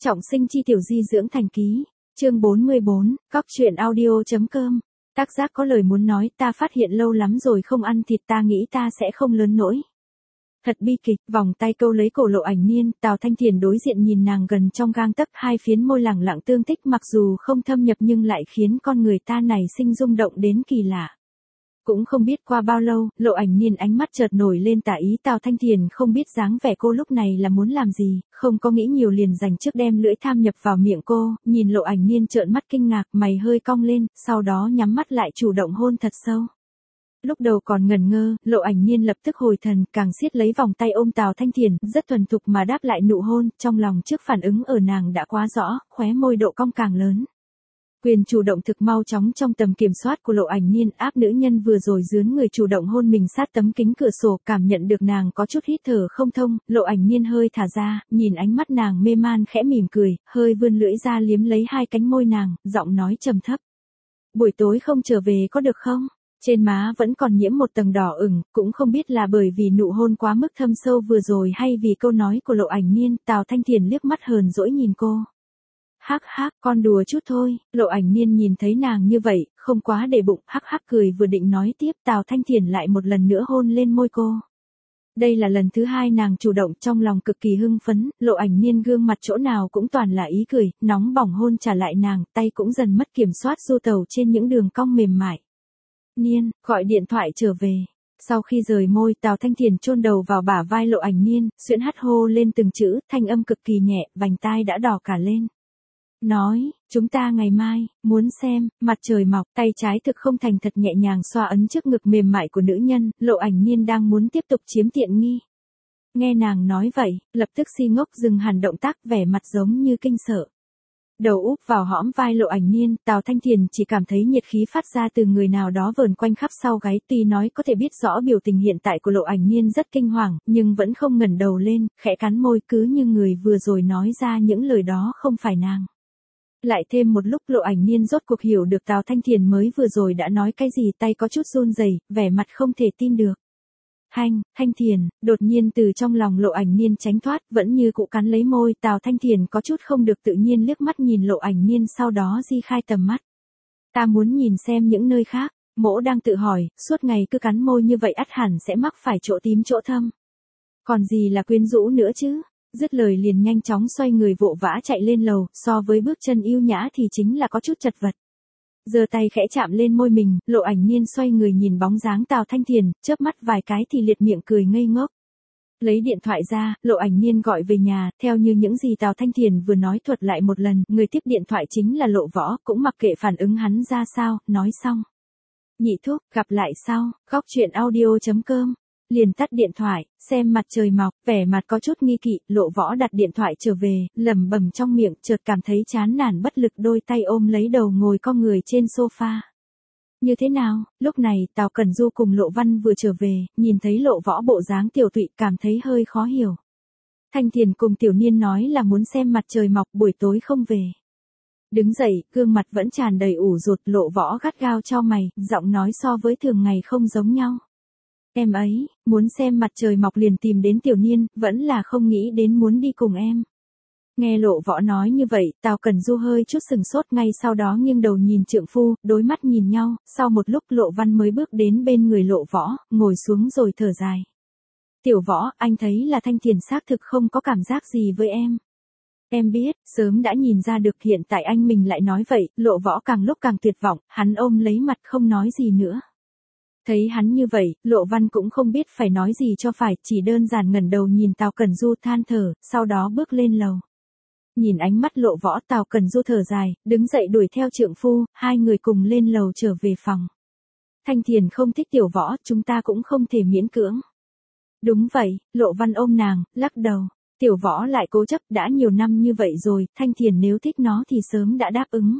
Trọng sinh chi tiểu di dưỡng thành ký, chương 44, Cóc truyện audio.com. Tác giác có lời muốn nói, ta phát hiện lâu lắm rồi không ăn thịt, ta nghĩ ta sẽ không lớn nổi. Thật bi kịch, vòng tay câu lấy cổ Lộ Ảnh Niên, Tào Thanh Thiền đối diện nhìn nàng gần trong gang tấc, hai phiến môi lẳng lặng tương tích mặc dù không thâm nhập nhưng lại khiến con người ta nảy sinh rung động đến kỳ lạ. Cũng không biết qua bao lâu, Lộ Ảnh Niên ánh mắt chợt nổi lên tà ý, Tào Thanh Thiền không biết dáng vẻ cô lúc này là muốn làm gì, không có nghĩ nhiều liền dành trước đem lưỡi tham nhập vào miệng cô, nhìn Lộ Ảnh Niên trợn mắt kinh ngạc, mày hơi cong lên, sau đó nhắm mắt lại chủ động hôn thật sâu. Lúc đầu còn ngẩn ngơ, Lộ Ảnh Niên lập tức hồi thần, càng siết lấy vòng tay ôm Tào Thanh Thiền, rất thuần thục mà đáp lại nụ hôn, trong lòng trước phản ứng ở nàng đã quá rõ, khóe môi độ cong càng lớn. Quyền chủ động thực mau chóng trong tầm kiểm soát của Lộ Ảnh Niên, áp nữ nhân vừa rồi dướn người chủ động hôn mình sát tấm kính cửa sổ, cảm nhận được nàng có chút hít thở không thông, Lộ Ảnh Niên hơi thả ra, nhìn ánh mắt nàng mê man khẽ mỉm cười, hơi vươn lưỡi ra liếm lấy hai cánh môi nàng, giọng nói trầm thấp. Buổi tối không trở về có được không? Trên má vẫn còn nhiễm một tầng đỏ ửng, cũng không biết là bởi vì nụ hôn quá mức thâm sâu vừa rồi hay vì câu nói của Lộ Ảnh Niên, Tào Thanh Thiền liếc mắt hờn dỗi nhìn cô. Hắc hắc, con đùa chút thôi, Lộ Ảnh Niên nhìn thấy nàng như vậy, không quá để bụng, hắc hắc cười vừa định nói tiếp, Tào Thanh Thiền lại một lần nữa hôn lên môi cô. Đây là lần thứ hai nàng chủ động, trong lòng cực kỳ hưng phấn, Lộ Ảnh Niên gương mặt chỗ nào cũng toàn là ý cười, nóng bỏng hôn trả lại nàng, tay cũng dần mất kiểm soát du tẩu trên những đường cong mềm mại. Niên, gọi điện thoại trở về. Sau khi rời môi, Tào Thanh Thiền chôn đầu vào bả vai Lộ Ảnh Niên, xuyễn hắt hô lên từng chữ, thanh âm cực kỳ nhẹ, vành tai đã đỏ cả lên. Nói, chúng ta ngày mai, muốn xem, mặt trời mọc, tay trái thực không thành thật nhẹ nhàng xoa ấn trước ngực mềm mại của nữ nhân, Lộ Ảnh Niên đang muốn tiếp tục chiếm tiện nghi. Nghe nàng nói vậy, lập tức si ngốc dừng hẳn động tác, vẻ mặt giống như kinh sợ. Đầu úp vào hõm vai Lộ Ảnh Niên, Tào Thanh Thiền chỉ cảm thấy nhiệt khí phát ra từ người nào đó vờn quanh khắp sau gáy, tuy nói có thể biết rõ biểu tình hiện tại của Lộ Ảnh Niên rất kinh hoàng, nhưng vẫn không ngẩng đầu lên, khẽ cắn môi cứ như người vừa rồi nói ra những lời đó không phải nàng. Lại thêm một lúc Lộ Ảnh Niên rốt cuộc hiểu được Tào Thanh Thiền mới vừa rồi đã nói cái gì, tay có chút run rẩy, vẻ mặt không thể tin được. Thanh Thiền, đột nhiên từ trong lòng Lộ Ảnh Niên tránh thoát, vẫn như cụ cắn lấy môi, Tào Thanh Thiền có chút không được tự nhiên liếc mắt nhìn Lộ Ảnh Niên, sau đó di khai tầm mắt. Ta muốn nhìn xem những nơi khác, mỗ đang tự hỏi, suốt ngày cứ cắn môi như vậy ắt hẳn sẽ mắc phải chỗ tím chỗ thâm. Còn gì là quyến rũ nữa chứ? Dứt lời liền nhanh chóng xoay người vội vã chạy lên lầu, so với bước chân yêu nhã thì chính là có chút chật vật. Giơ tay khẽ chạm lên môi mình, Lộ Ảnh Niên xoay người nhìn bóng dáng Tào Thanh Thiền, chớp mắt vài cái thì liệt miệng cười ngây ngốc. Lấy điện thoại ra, Lộ Ảnh Niên gọi về nhà, theo như những gì Tào Thanh Thiền vừa nói thuật lại một lần, người tiếp điện thoại chính là Lộ Võ, cũng mặc kệ phản ứng hắn ra sao, nói xong. Nhị thúc, gặp lại sau, Cóc truyện audio.com. Liền tắt điện thoại, xem mặt trời mọc, vẻ mặt có chút nghi kỵ, Lộ Võ đặt điện thoại trở về, lẩm bẩm trong miệng, chợt cảm thấy chán nản bất lực, đôi tay ôm lấy đầu ngồi cong người trên sofa. Như thế nào? Lúc này, Tào Cẩn Du cùng Lộ Văn vừa trở về, nhìn thấy Lộ Võ bộ dáng tiểu tụy, cảm thấy hơi khó hiểu. Thanh Thiền cùng Tiểu Niên nói là muốn xem mặt trời mọc, buổi tối không về. Đứng dậy, gương mặt vẫn tràn đầy ủ rột, Lộ Võ gắt gao chau mày, giọng nói so với thường ngày không giống nhau. Em ấy, muốn xem mặt trời mọc liền tìm đến Tiểu Niên, vẫn là không nghĩ đến muốn đi cùng em. Nghe Lộ Võ nói như vậy, Tào Cẩn Du hơi chút sừng sốt, ngay sau đó nghiêng đầu nhìn trượng phu, đối mắt nhìn nhau, sau một lúc Lộ Văn mới bước đến bên người Lộ Võ, ngồi xuống rồi thở dài. Tiểu Võ, anh thấy là Thanh Thiền xác thực không có cảm giác gì với em. Em biết, sớm đã nhìn ra được, hiện tại anh mình lại nói vậy, Lộ Võ càng lúc càng tuyệt vọng, hắn ôm lấy mặt không nói gì nữa. Thấy hắn như vậy, Lộ Văn cũng không biết phải nói gì cho phải, chỉ đơn giản ngẩng đầu nhìn Tào Cẩn Du than thở, sau đó bước lên lầu. Nhìn ánh mắt Lộ Võ, Tào Cẩn Du thở dài, đứng dậy đuổi theo trượng phu, hai người cùng lên lầu trở về phòng. Thanh Thiền không thích Tiểu Võ, chúng ta cũng không thể miễn cưỡng. Đúng vậy, Lộ Văn ôm nàng, lắc đầu. Tiểu Võ lại cố chấp, đã nhiều năm như vậy rồi, Thanh Thiền nếu thích nó thì sớm đã đáp ứng.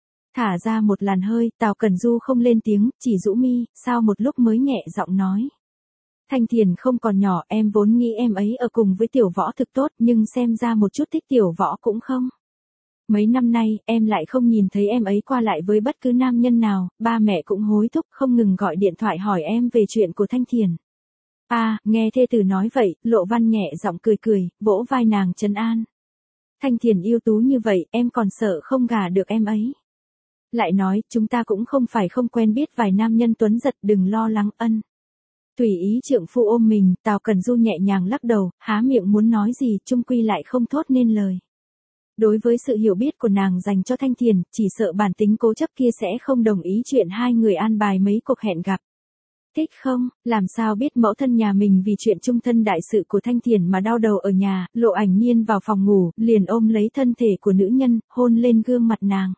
Thả ra một làn hơi, Tào Cẩn Du không lên tiếng, chỉ rũ mi, sau một lúc mới nhẹ giọng nói. Thanh Thiền không còn nhỏ, em vốn nghĩ em ấy ở cùng với Tiểu Võ thực tốt, nhưng xem ra một chút thích Tiểu Võ cũng không. Mấy năm nay, em lại không nhìn thấy em ấy qua lại với bất cứ nam nhân nào, ba mẹ cũng hối thúc không ngừng gọi điện thoại hỏi em về chuyện của Thanh Thiền. À, nghe thê tử nói vậy, Lộ Văn nhẹ giọng cười cười, vỗ vai nàng trấn an. Thanh Thiền yêu tú như vậy, em còn sợ không gả được em ấy. Lại nói, chúng ta cũng không phải không quen biết vài nam nhân tuấn giật, đừng lo lắng. Ân. Tùy ý trượng phu ôm mình, Tào Cần Du nhẹ nhàng lắc đầu, há miệng muốn nói gì, chung quy lại không thốt nên lời. Đối với sự hiểu biết của nàng dành cho Thanh Thiền, chỉ sợ bản tính cố chấp kia sẽ không đồng ý chuyện hai người an bài mấy cuộc hẹn gặp. Thích không, làm sao biết mẫu thân nhà mình vì chuyện chung thân đại sự của Thanh Thiền mà đau đầu ở nhà. Lộ Ảnh Nhiên vào phòng ngủ, liền ôm lấy thân thể của nữ nhân, hôn lên gương mặt nàng.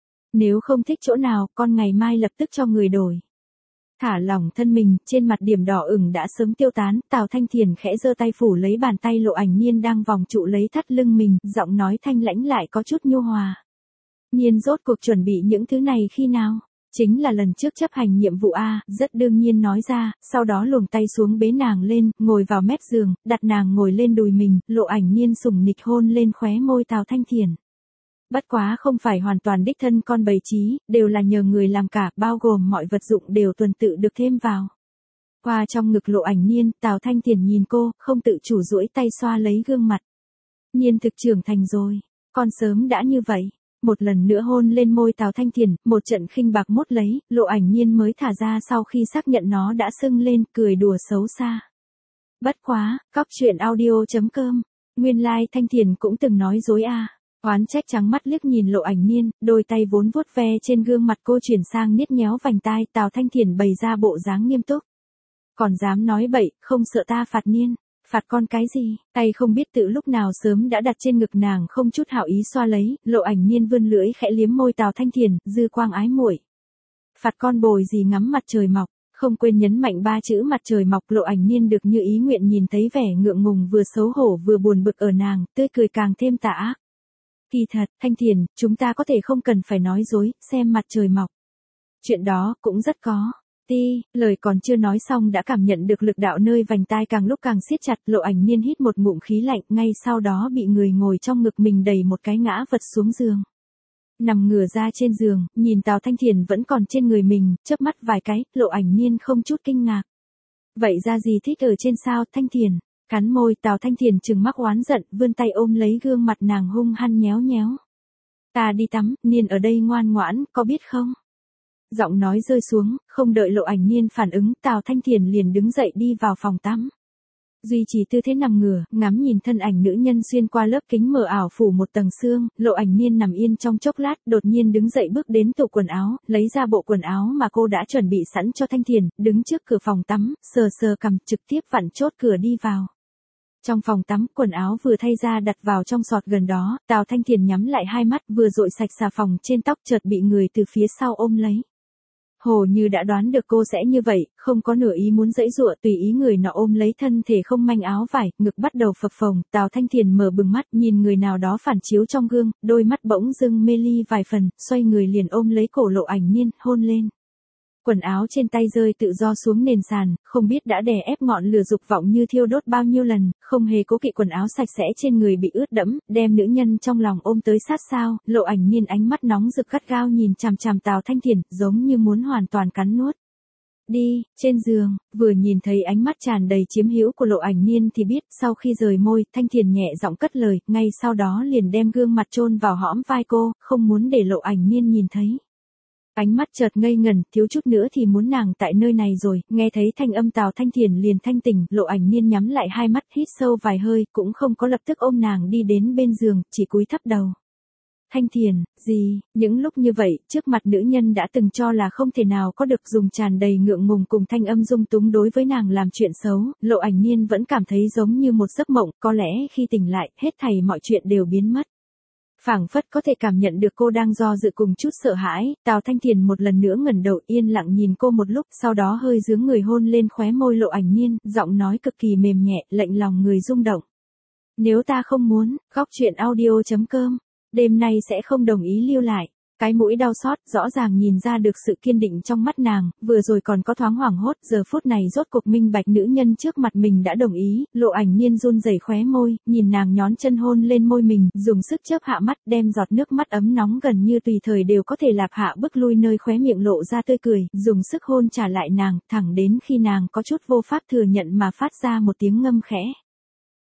Nếu không thích chỗ nào, con ngày mai lập tức cho người đổi. Thả lỏng thân mình, trên mặt điểm đỏ ửng đã sớm tiêu tán, Tào Thanh Thiền khẽ giơ tay phủ lấy bàn tay Lộ Ảnh Nhiên đang vòng trụ lấy thắt lưng mình, giọng nói thanh lãnh lại có chút nhu hòa. Nhiên rốt cuộc chuẩn bị những thứ này khi nào? Chính là lần trước chấp hành nhiệm vụ A, rất đương nhiên nói ra, sau đó luồng tay xuống bế nàng lên, ngồi vào mép giường, đặt nàng ngồi lên đùi mình, Lộ Ảnh Nhiên sủng nịch hôn lên khóe môi Tào Thanh Thiền. Bất quá không phải hoàn toàn đích thân con bày trí, đều là nhờ người làm cả, bao gồm mọi vật dụng đều tuần tự được thêm vào. Qua trong ngực Lộ Ảnh Nhiên, Tào Thanh Thiền nhìn cô, không tự chủ duỗi tay xoa lấy gương mặt. Nhiên thực trưởng thành rồi, con sớm đã như vậy. Một lần nữa hôn lên môi Tào Thanh Thiền, một trận khinh bạc mốt lấy, Lộ Ảnh Nhiên mới thả ra sau khi xác nhận nó đã sưng lên, cười đùa xấu xa. Bất quá, cóc truyện audio.com, nguyên lai Thanh Thiền cũng từng nói dối a. Oán trách trắng mắt liếc nhìn Lộ Ảnh Nhiên, đôi tay vốn vuốt ve trên gương mặt cô chuyển sang niết nhéo vành tai, Tào Thanh Thiền bày ra bộ dáng nghiêm túc. Còn dám nói bậy, không sợ ta phạt Nhiên. Phạt con cái gì, tay không biết tự lúc nào sớm đã đặt trên ngực nàng không chút hảo ý xoa lấy, Lộ Ảnh Nhiên vươn lưỡi khẽ liếm môi Tào Thanh Thiền, dư quang ái muội. Phạt con bồi gì ngắm mặt trời mọc, không quên nhấn mạnh ba chữ mặt trời mọc. Lộ Ảnh Nhiên được như ý nguyện nhìn thấy vẻ ngượng ngùng vừa xấu hổ vừa buồn bực ở nàng, tươi cười càng thêm tà ác. Kỳ thật, Thanh Thiền, chúng ta có thể không cần phải nói dối, xem mặt trời mọc. Chuyện đó cũng rất có. Lời còn chưa nói xong đã cảm nhận được lực đạo nơi vành tai càng lúc càng siết chặt. Lộ Ảnh Nhiên hít một ngụm khí lạnh, ngay sau đó bị người ngồi trong ngực mình đẩy một cái ngã vật xuống giường. Nằm ngửa ra trên giường, nhìn Tào Thanh Thiền vẫn còn trên người mình, chớp mắt vài cái, Lộ Ảnh Nhiên không chút kinh ngạc. Vậy ra gì thích ở trên sao, Thanh Thiền? Cắn môi, Tào Thanh Thiền trừng mắt oán giận, vươn tay ôm lấy gương mặt nàng hung hăng nhéo nhéo. Ta đi tắm, Nhiên ở đây ngoan ngoãn, có biết không? Giọng nói rơi xuống, không đợi Lộ Ảnh Nhiên phản ứng, Tào Thanh Thiền liền đứng dậy đi vào phòng tắm. Duy trì tư thế nằm ngửa, ngắm nhìn thân ảnh nữ nhân xuyên qua lớp kính mờ ảo phủ một tầng sương, Lộ Ảnh Nhiên nằm yên trong chốc lát, đột nhiên đứng dậy bước đến tủ quần áo, lấy ra bộ quần áo mà cô đã chuẩn bị sẵn cho Thanh Thiền, đứng trước cửa phòng tắm, sờ sờ cằm, trực tiếp vặn chốt cửa đi vào. Trong phòng tắm, quần áo vừa thay ra đặt vào trong sọt gần đó, Tào Thanh Thiền nhắm lại hai mắt, vừa dội sạch xà phòng trên tóc, chợt bị người từ phía sau ôm lấy. Hồ như đã đoán được cô sẽ như vậy, không có nửa ý muốn giãy giụa, tùy ý người nọ ôm lấy thân thể không manh áo vải, ngực bắt đầu phập phồng. Tào Thanh Thiền mở bừng mắt, nhìn người nào đó phản chiếu trong gương, đôi mắt bỗng dưng mê ly vài phần, xoay người liền ôm lấy cổ Lộ Ảnh Nhiên, hôn lên. Quần áo trên tay rơi tự do xuống nền sàn, không biết đã đè ép ngọn lửa dục vọng như thiêu đốt bao nhiêu lần, không hề cố kỵ quần áo sạch sẽ trên người bị ướt đẫm, đem nữ nhân trong lòng ôm tới sát sao. Lộ Ảnh Nhiên ánh mắt nóng rực gắt gao nhìn chằm chằm Tào Thanh Thiền, giống như muốn hoàn toàn cắn nuốt. Đi, trên giường, vừa nhìn thấy ánh mắt tràn đầy chiếm hữu của Lộ Ảnh Nhiên thì biết, sau khi rời môi, Thanh Thiền nhẹ giọng cất lời, ngay sau đó liền đem gương mặt chôn vào hõm vai cô, không muốn để Lộ Ảnh Nhiên nhìn thấy. Ánh mắt chợt ngây ngần, thiếu chút nữa thì muốn nàng tại nơi này rồi, nghe thấy thanh âm Tào Thanh Thiền liền thanh tỉnh, Lộ Ảnh Nhiên nhắm lại hai mắt, hít sâu vài hơi, cũng không có lập tức ôm nàng đi đến bên giường, chỉ cúi thấp đầu. Thanh Thiền, gì, những lúc như vậy, trước mặt nữ nhân đã từng cho là không thể nào có được, dùng tràn đầy ngượng ngùng cùng thanh âm dung túng đối với nàng làm chuyện xấu, Lộ Ảnh Nhiên vẫn cảm thấy giống như một giấc mộng, có lẽ khi tỉnh lại, hết thảy mọi chuyện đều biến mất. Phảng phất có thể cảm nhận được cô đang do dự cùng chút sợ hãi, Tào Thanh Thiền một lần nữa ngẩng đầu yên lặng nhìn cô một lúc, sau đó hơi giương người hôn lên khóe môi Lộ Ảnh Nhiên, giọng nói cực kỳ mềm nhẹ, lệnh lòng người rung động. Nếu ta không muốn, góc truyện audio.com, đêm nay sẽ không đồng ý lưu lại. Cái mũi đau xót, rõ ràng nhìn ra được sự kiên định trong mắt nàng, vừa rồi còn có thoáng hoảng hốt, giờ phút này rốt cuộc minh bạch nữ nhân trước mặt mình đã đồng ý. Lộ Ảnh Nhiên run rẩy khóe môi, nhìn nàng nhón chân hôn lên môi mình, dùng sức chớp hạ mắt, đem giọt nước mắt ấm nóng gần như tùy thời đều có thể lạp hạ bức lui nơi khóe miệng lộ ra tươi cười, dùng sức hôn trả lại nàng, thẳng đến khi nàng có chút vô pháp thừa nhận mà phát ra một tiếng ngâm khẽ.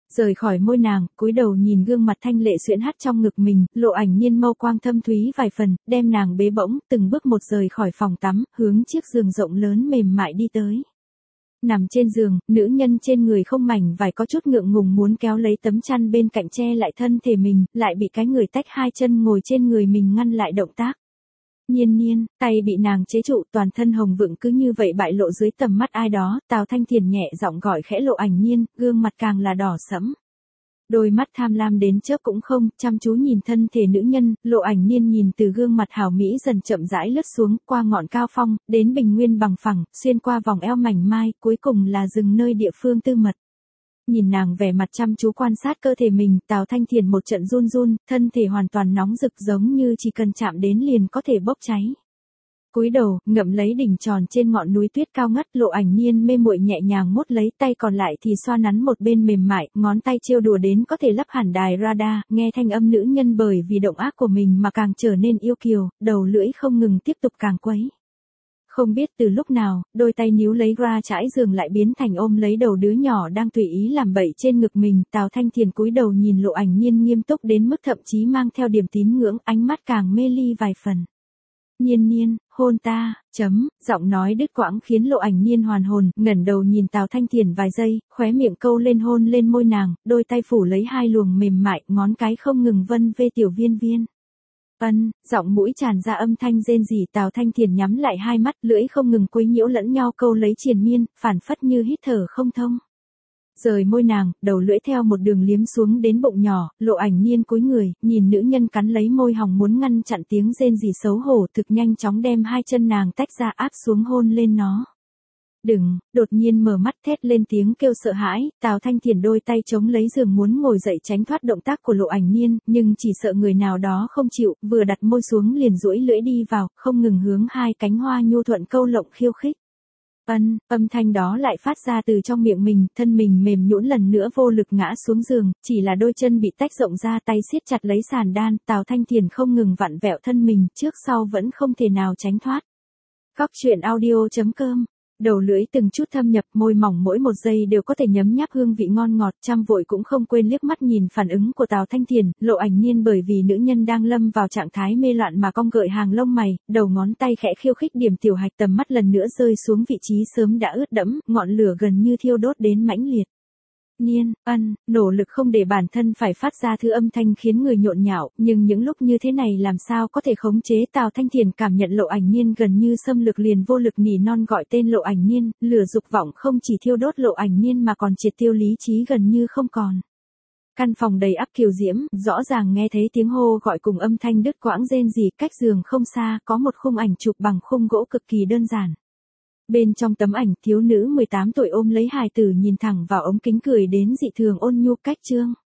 Rời khỏi môi nàng, cúi đầu nhìn gương mặt thanh lệ xuyễn hắt trong ngực mình, Lộ Ảnh Nhiên mâu quang thâm thúy vài phần, đem nàng bế bổng, từng bước một rời khỏi phòng tắm, hướng chiếc giường rộng lớn mềm mại đi tới. Nằm trên giường, nữ nhân trên người không mảnh vải có chút ngượng ngùng muốn kéo lấy tấm chăn bên cạnh che lại thân thể mình, lại bị cái người tách hai chân ngồi trên người mình ngăn lại động tác. Nhiên Nhiên, tay bị nàng chế trụ, toàn thân hồng vựng cứ như vậy bại lộ dưới tầm mắt ai đó, Tào Thanh Thiền nhẹ giọng gọi khẽ Lộ Ảnh Nhiên, gương mặt càng là đỏ sẫm. Đôi mắt tham lam đến chớp cũng không, chăm chú nhìn thân thể nữ nhân, Lộ Ảnh Nhiên nhìn từ gương mặt hảo mỹ dần chậm rãi lướt xuống, qua ngọn cao phong, đến bình nguyên bằng phẳng, xuyên qua vòng eo mảnh mai, cuối cùng là dừng nơi địa phương tư mật. Nhìn nàng vẻ mặt chăm chú quan sát cơ thể mình, Tào Thanh Thiền một trận run run, thân thể hoàn toàn nóng rực giống như chỉ cần chạm đến liền có thể bốc cháy. Cúi đầu, ngậm lấy đỉnh tròn trên ngọn núi tuyết cao ngất, Lộ Ảnh Nhiên mê muội nhẹ nhàng mốt lấy, tay còn lại thì xoa nắn một bên mềm mại, ngón tay trêu đùa đến có thể lắp hẳn đài radar, nghe thanh âm nữ nhân bởi vì động ác của mình mà càng trở nên yêu kiều, đầu lưỡi không ngừng tiếp tục càng quấy. Không biết từ lúc nào, đôi tay níu lấy ra trải giường lại biến thành ôm lấy đầu đứa nhỏ đang tùy ý làm bậy trên ngực mình, Tào Thanh Thiền cúi đầu nhìn Lộ Ảnh Nhiên nghiêm túc đến mức thậm chí mang theo điểm tín ngưỡng, ánh mắt càng mê ly vài phần. Nhiên Nhiên, hôn ta, giọng nói đứt quãng khiến Lộ Ảnh Nhiên hoàn hồn, ngẩng đầu nhìn Tào Thanh Thiền vài giây, khóe miệng câu lên hôn lên môi nàng, đôi tay phủ lấy hai luồng mềm mại, ngón cái không ngừng vân vê tiểu viên viên. Giọng mũi tràn ra âm thanh rên rỉ, Tào Thanh Thiền nhắm lại hai mắt, lưỡi không ngừng quấy nhiễu lẫn nhau câu lấy triền miên, phản phất như hít thở không thông. Rời môi nàng, đầu lưỡi theo một đường liếm xuống đến bụng nhỏ, Lộ Ảnh Nhiên cúi người, nhìn nữ nhân cắn lấy môi hồng muốn ngăn chặn tiếng rên rỉ xấu hổ, thực nhanh chóng đem hai chân nàng tách ra áp xuống hôn lên nó. Đừng, đột nhiên mở mắt thét lên tiếng kêu sợ hãi, Tào Thanh Thiền đôi tay chống lấy giường muốn ngồi dậy tránh thoát động tác của Lộ Ảnh Nhiên, nhưng chỉ sợ người nào đó không chịu, vừa đặt môi xuống liền duỗi lưỡi đi vào, không ngừng hướng hai cánh hoa nhu thuận câu lộng khiêu khích. Âm thanh đó lại phát ra từ trong miệng mình, thân mình mềm nhũn lần nữa vô lực ngã xuống giường, chỉ là đôi chân bị tách rộng ra, tay siết chặt lấy sàn đan, Tào Thanh Thiền không ngừng vặn vẹo thân mình, trước sau vẫn không thể nào tránh thoát. Góc truyện audio.com. Đầu lưỡi từng chút thâm nhập, môi mỏng mỗi một giây đều có thể nhấm nháp hương vị ngon ngọt, trăm vội cũng không quên liếc mắt nhìn phản ứng của Tào Thanh Thiền, Lộ Ảnh Nhiên bởi vì nữ nhân đang lâm vào trạng thái mê loạn mà cong gợi hàng lông mày, đầu ngón tay khẽ khiêu khích điểm tiểu hạch, tầm mắt lần nữa rơi xuống vị trí sớm đã ướt đẫm, ngọn lửa gần như thiêu đốt đến mãnh liệt. Nỗ lực không để bản thân phải phát ra thứ âm thanh khiến người nhộn nhạo, nhưng những lúc như thế này làm sao có thể khống chế. Tào Thanh Thiền cảm nhận Lộ Ảnh Nhiên gần như xâm lược liền vô lực nỉ non gọi tên Lộ Ảnh Nhiên, lửa dục vọng không chỉ thiêu đốt Lộ Ảnh Nhiên mà còn triệt tiêu lý trí gần như không còn. Căn phòng đầy ắp kiều diễm, rõ ràng nghe thấy tiếng hô gọi cùng âm thanh đứt quãng rên rỉ, cách giường không xa, có một khung ảnh chụp bằng khung gỗ cực kỳ đơn giản. Bên trong tấm ảnh, thiếu nữ 18 tuổi ôm lấy hài tử nhìn thẳng vào ống kính cười đến dị thường ôn nhu cách trương.